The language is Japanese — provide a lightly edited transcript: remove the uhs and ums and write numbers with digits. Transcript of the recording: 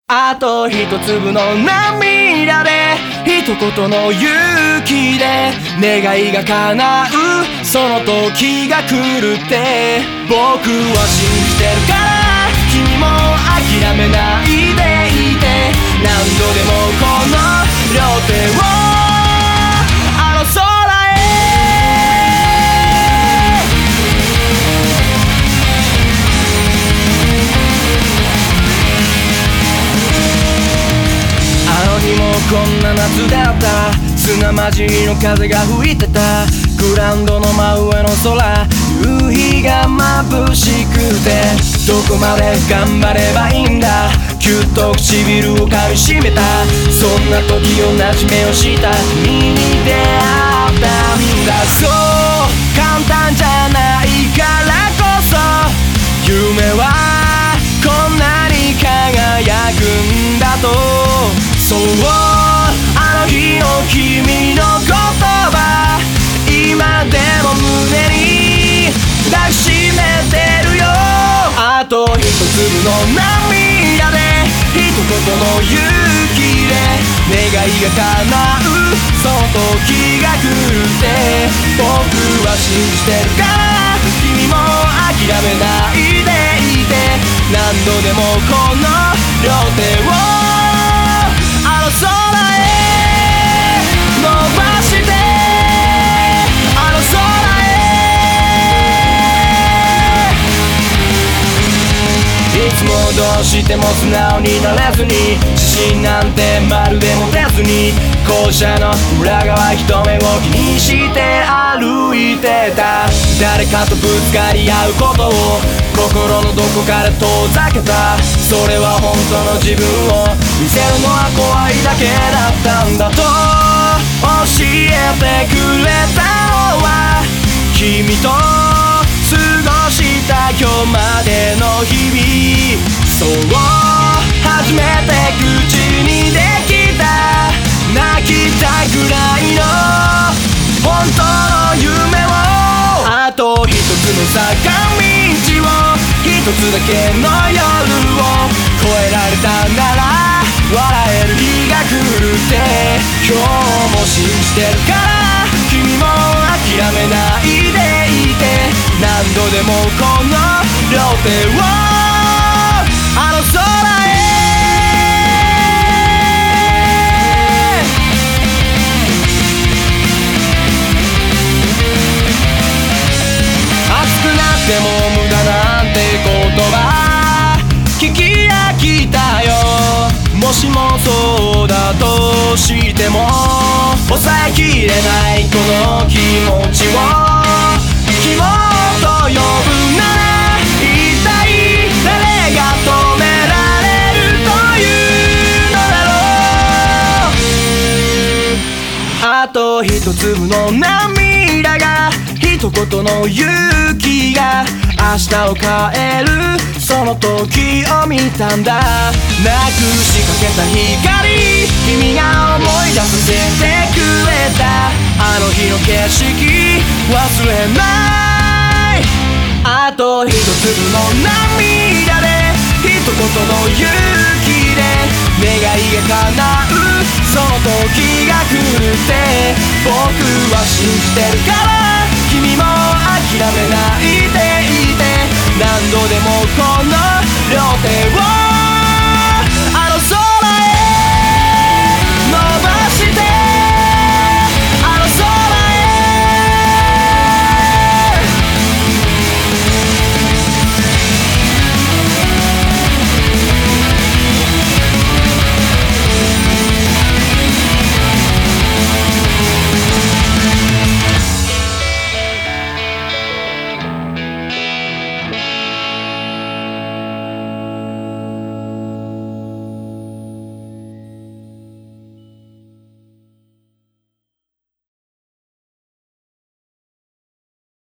あと一粒の涙で一言の勇気で願いが叶うその時が来るって僕は信じてるから君も諦めないでいて何度でもこの両手をあの空へこんな夏だった砂混じりの風が吹いてたグラウンドの真上の空夕日が眩しくてどこまで頑張ればいいんだぎゅっと唇を噛みしめたそんな時をなじめをした君に出会ったんだそう簡単じゃないからこそ夢はこんなに輝くんだとそうあの日の君の言葉今でも胸に抱きしめてるよあと一粒の涙で一言の勇気で願いが叶うその時が来るって僕は信じてるから君も諦めないでいて何度でもこの両手をあの空へ伸ばしてあの空へいつもどうしても素直になれずに自信なんてまるで持てずに校舎の裏側一目を気にして歩いてた誰かとぶつかり合うことを心のどこかで遠ざけたそれは本当の自分を見せるのは怖いだけだったんだと教えてくれたのは君と過ごした今日までの日々そう初めて口にできた泣きたいぐらいの本当の夢をあと一つの坂道を一つだけの夜を越えられたなら笑える日が来るって今日も信じてるから君も諦めないでいて何度でもこの両手をあの空へ熱くなっても無駄なんて言葉聞き飽きたよもしもそうだとしても抑えきれないこの気持ちを希望と呼ぶなら一体誰が止められるというのだろうあと一粒の涙が一言の勇気が明日を変えるその時を見たんだなくしかけた光君が思い出させてくれたあの日の景色忘れないあと一粒の涙で一言の勇気で願いが叶うその時が来るって僕は信じてるから君も諦めないでいて何度でもこの両手を